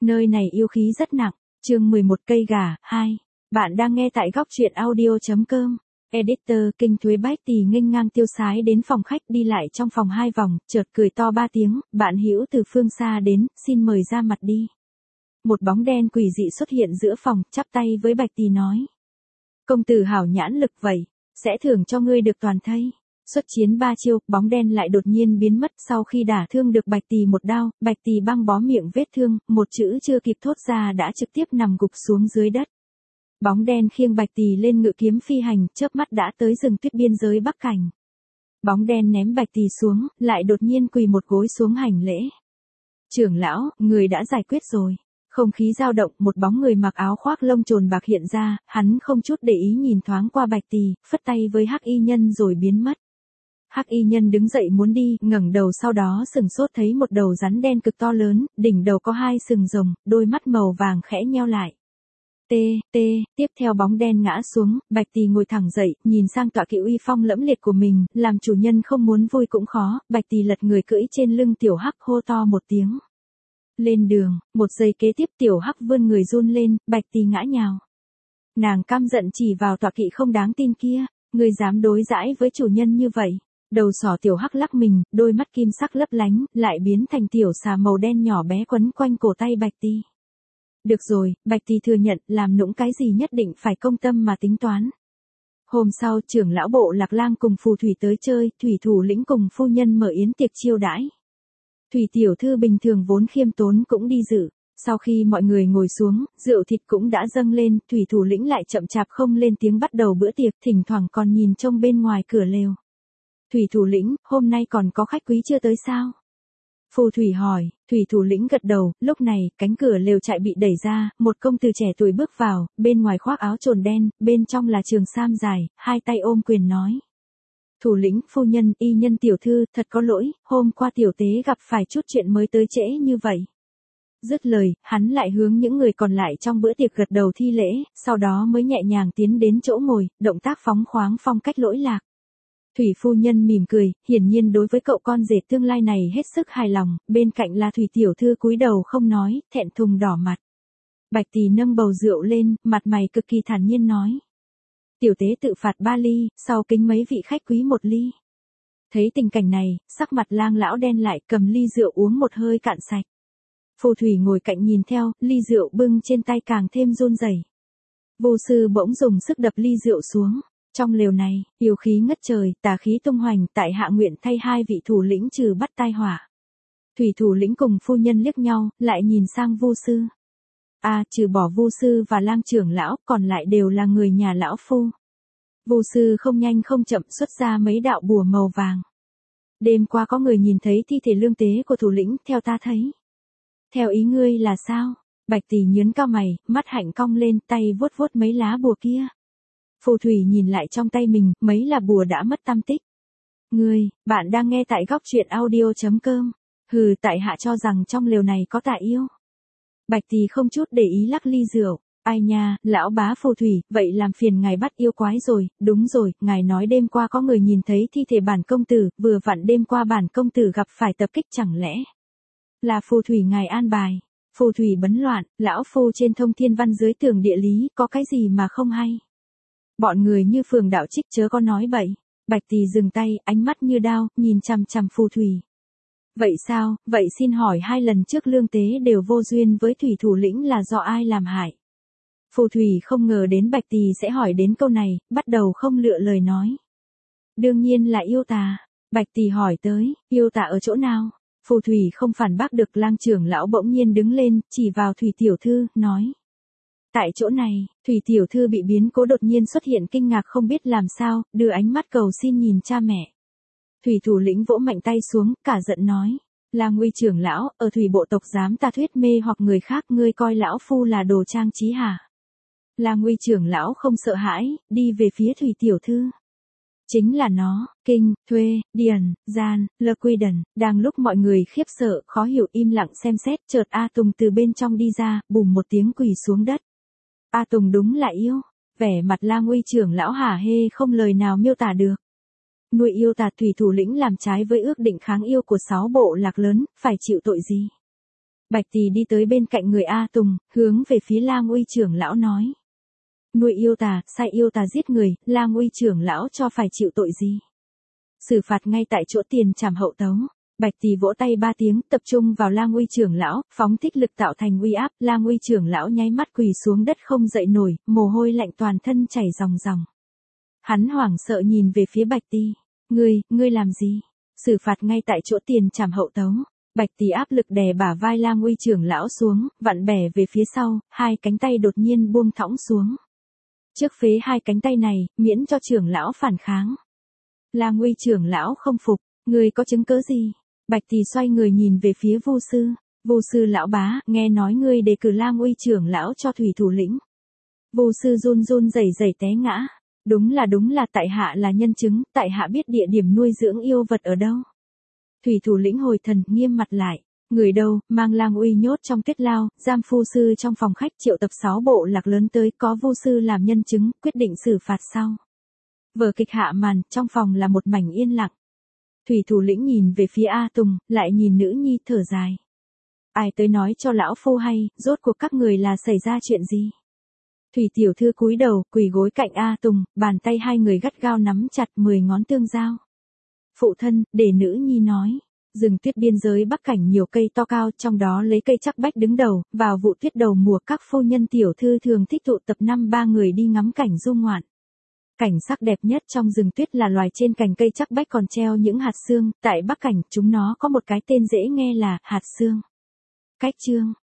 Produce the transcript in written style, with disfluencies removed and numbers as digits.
Nơi này yêu khí rất nặng. Chương 11 cây gà 2. Bạn đang nghe tại góc truyện audio.com. Editor Kinh Thuế Bách Tì nghênh ngang tiêu sái đến phòng khách, đi lại trong phòng 2 vòng, chợt cười to 3 tiếng, bạn hữu từ phương xa đến, xin mời ra mặt đi. Một bóng đen quỷ dị xuất hiện giữa phòng, chắp tay với Bạch Tì nói. Công tử hảo nhãn lực vậy, sẽ thưởng cho ngươi được toàn thây. Xuất chiến 3 chiêu, bóng đen lại đột nhiên biến mất. Sau khi đả thương được Bạch Tì một đao, Bạch Tì băng bó miệng vết thương, một chữ chưa kịp thốt ra đã trực tiếp nằm gục xuống dưới đất. Bóng đen khiêng Bạch Tì lên ngự kiếm phi hành, chớp mắt đã tới rừng tuyết biên giới Bắc Cảnh. Bóng đen ném Bạch Tì xuống, lại đột nhiên quỳ một gối xuống hành lễ. Trưởng lão, người đã giải quyết rồi. Không khí dao động, một bóng người mặc áo khoác lông trồn bạc hiện ra, hắn không chút để ý nhìn thoáng qua Bạch Tì, phất tay với Hắc Y Nhân rồi biến mất. Hắc Y Nhân đứng dậy muốn đi, ngẩng đầu sau đó sừng sốt thấy một đầu rắn đen cực to lớn, đỉnh đầu có 2 sừng rồng, đôi mắt màu vàng khẽ nheo lại. Tiếp theo bóng đen ngã xuống, Bạch Tì ngồi thẳng dậy, nhìn sang tọa kỵ uy phong lẫm liệt của mình, làm chủ nhân không muốn vui cũng khó, Bạch Tì lật người cưỡi trên lưng Tiểu Hắc hô to một tiếng. Lên đường, một giây kế tiếp Tiểu Hắc vươn người run lên, Bạch Tì ngã nhào. Nàng căm giận chỉ vào tọa kỵ không đáng tin kia, ngươi dám đối đãi với chủ nhân như vậy. Đầu sỏ Tiểu Hắc lắc mình, đôi mắt kim sắc lấp lánh, lại biến thành tiểu xà màu đen nhỏ bé quấn quanh cổ tay Bạch Tì. Được rồi, Bạch Tì thừa nhận, làm nũng cái gì nhất định phải công tâm mà tính toán. Hôm sau, trưởng lão bộ Lạc Lang cùng phù thủy tới chơi, thủy thủ lĩnh cùng phu nhân mở yến tiệc chiêu đãi. Thủy tiểu thư bình thường vốn khiêm tốn cũng đi dự. Sau khi mọi người ngồi xuống, rượu thịt cũng đã dâng lên, thủy thủ lĩnh lại chậm chạp không lên tiếng bắt đầu bữa tiệc, thỉnh thoảng còn nhìn trông bên ngoài cửa lều. Thủy thủ lĩnh, hôm nay còn có khách quý chưa tới sao? Phù thủy hỏi, thủy thủ lĩnh gật đầu, lúc này, cánh cửa lều trại bị đẩy ra, một công tử trẻ tuổi bước vào, bên ngoài khoác áo trồn đen, bên trong là trường sam dài, 2 tay ôm quyền nói. Thủ lĩnh, phu nhân, y nhân tiểu thư, thật có lỗi, hôm qua tiểu tế gặp phải chút chuyện mới tới trễ như vậy. Dứt lời, hắn lại hướng những người còn lại trong bữa tiệc gật đầu thi lễ, sau đó mới nhẹ nhàng tiến đến chỗ ngồi, động tác phóng khoáng phong cách lỗi lạc. Thủy phu nhân mỉm cười, hiển nhiên đối với cậu con rể tương lai này hết sức hài lòng, bên cạnh là Thủy tiểu thư cúi đầu không nói, thẹn thùng đỏ mặt. Bạch Tì nâng bầu rượu lên, mặt mày cực kỳ thản nhiên nói. Tiểu tế tự phạt 3 ly, sau kính mấy vị khách quý 1 ly. Thấy tình cảnh này, sắc mặt Lang lão đen lại, cầm ly rượu uống một hơi cạn sạch. Phù thủy ngồi cạnh nhìn theo, ly rượu bưng trên tay càng thêm run rẩy. Vô sư bỗng dùng sức đập ly rượu xuống. Trong lều này, yêu khí ngất trời, tà khí tung hoành, tại hạ nguyện thay 2 vị thủ lĩnh trừ bắt tai họa. Thủy thủ lĩnh cùng phu nhân liếc nhau, lại nhìn sang Vu sư. Trừ bỏ Vu sư và Lang trưởng lão, còn lại đều là người nhà lão phu. Vu sư không nhanh không chậm xuất ra mấy đạo bùa màu vàng. Đêm qua có người nhìn thấy thi thể lương tế của thủ lĩnh, theo ta thấy. Theo ý ngươi là sao? Bạch Tì nhướng cao mày, mắt hạnh cong lên, tay vuốt vuốt mấy lá bùa kia. Phù thủy nhìn lại trong tay mình, mấy là bùa đã mất tăm tích. Bạn đang nghe tại góc truyện audio.com. Hừ, tại hạ cho rằng trong lều này có tà yêu. Bạch Tì không chút để ý lắc ly rượu. Ai nha, lão bá phù thủy, vậy làm phiền ngài bắt yêu quái rồi, đúng rồi, ngài nói đêm qua có người nhìn thấy thi thể bản công tử, vừa vặn đêm qua bản công tử gặp phải tập kích chẳng lẽ. Là phù thủy ngài an bài. Phù thủy bấn loạn, lão phu trên thông thiên văn dưới tường địa lý, có cái gì mà không hay. Bọn người như phường đạo trích chớ có nói bậy. Bạch Tì dừng tay, ánh mắt như đao, nhìn chằm chằm phù thủy. Vậy sao, vậy xin hỏi 2 lần trước lương tế đều vô duyên với thủy thủ lĩnh là do ai làm hại? Phù thủy không ngờ đến Bạch Tì sẽ hỏi đến câu này, bắt đầu không lựa lời nói. Đương nhiên là yêu tà. Bạch Tì hỏi tới, yêu tà ở chỗ nào? Phù thủy không phản bác được, Lang trưởng lão bỗng nhiên đứng lên, chỉ vào Thủy tiểu thư, nói. Tại chỗ này, Thủy tiểu thư bị biến cố đột nhiên xuất hiện kinh ngạc không biết làm sao, đưa ánh mắt cầu xin nhìn cha mẹ. Thủy thủ lĩnh vỗ mạnh tay xuống, cả giận nói. Lang uy trưởng lão, ở thủy bộ tộc dám ta thuyết mê hoặc người khác, ngươi coi lão phu là đồ trang trí hả? Lang uy trưởng lão không sợ hãi, đi về phía Thủy tiểu thư. Chính là nó, Kinh, Thuê, Điền, Gian, Lơ Quy Đần. Đang lúc mọi người khiếp sợ, khó hiểu im lặng xem xét, chợt A Tùng từ bên trong đi ra, bùm một tiếng quỳ xuống đất. A Tùng đúng là yêu. Vẻ mặt Lang uy trưởng lão hả hê không lời nào miêu tả được. Nuôi yêu tà thủy thủ lĩnh làm trái với ước định kháng yêu của 6 bộ lạc lớn, phải chịu tội gì? Bạch Tỳ đi tới bên cạnh người A Tùng, hướng về phía Lang Uy trưởng lão nói. Nuôi yêu tà, sai yêu tà giết người, Lang Uy trưởng lão cho phải chịu tội gì? Xử phạt ngay tại chỗ tiền trảm hậu tấu. Bạch Tỳ vỗ tay 3 tiếng, tập trung vào Lang Uy trưởng lão, phóng thích lực tạo thành uy áp, Lang Uy trưởng lão nháy mắt quỳ xuống đất không dậy nổi, mồ hôi lạnh toàn thân chảy ròng ròng. Hắn hoảng sợ nhìn về phía Bạch Tỳ. Ngươi làm gì? Xử phạt ngay tại chỗ tiền trảm hậu tấu. Bạch Tỳ áp lực đè bả vai Lang Uy trưởng lão xuống, vặn bẻ về phía sau, hai cánh tay đột nhiên buông thõng xuống. Trước phế hai cánh tay này, miễn cho trưởng lão phản kháng. Lang Uy trưởng lão không phục, ngươi có chứng cớ gì? Bạch Tỳ xoay người nhìn về phía Vu sư. Vu sư lão bá, nghe nói ngươi đề cử Lang Uy trưởng lão cho thủy thủ lĩnh. Vu sư run run rẩy rẩy té ngã. Đúng là tại hạ là nhân chứng, tại hạ biết địa điểm nuôi dưỡng yêu vật ở đâu. Thủy thủ lĩnh hồi thần, nghiêm mặt lại. Người đâu, mang Lang Uy nhốt trong tuyết lao, giam Phu sư trong phòng khách, triệu tập 6 bộ lạc lớn tới, có Vu sư làm nhân chứng, quyết định xử phạt sau. Vở kịch hạ màn, trong phòng là một mảnh yên lặng. Thủy thủ lĩnh nhìn về phía A Tùng, lại nhìn nữ nhi, thở dài. Ai tới nói cho lão phu hay, rốt cuộc các người là xảy ra chuyện gì? Thủy tiểu thư cúi đầu, quỳ gối cạnh A Tùng, bàn tay hai người gắt gao nắm chặt 10 ngón tương giao. Phụ thân, để nữ nhi nói. Rừng tuyết biên giới Bắc Cảnh nhiều cây to cao, trong đó lấy cây Trắc Bách đứng đầu, vào vụ tuyết đầu mùa các phu nhân tiểu thư thường thích tụ tập 5-3 người đi ngắm cảnh du ngoạn. Cảnh sắc đẹp nhất trong rừng tuyết là loài trên cành cây Trắc Bách còn treo những hạt xương, tại Bắc Cảnh chúng nó có một cái tên dễ nghe là hạt xương. Cách chương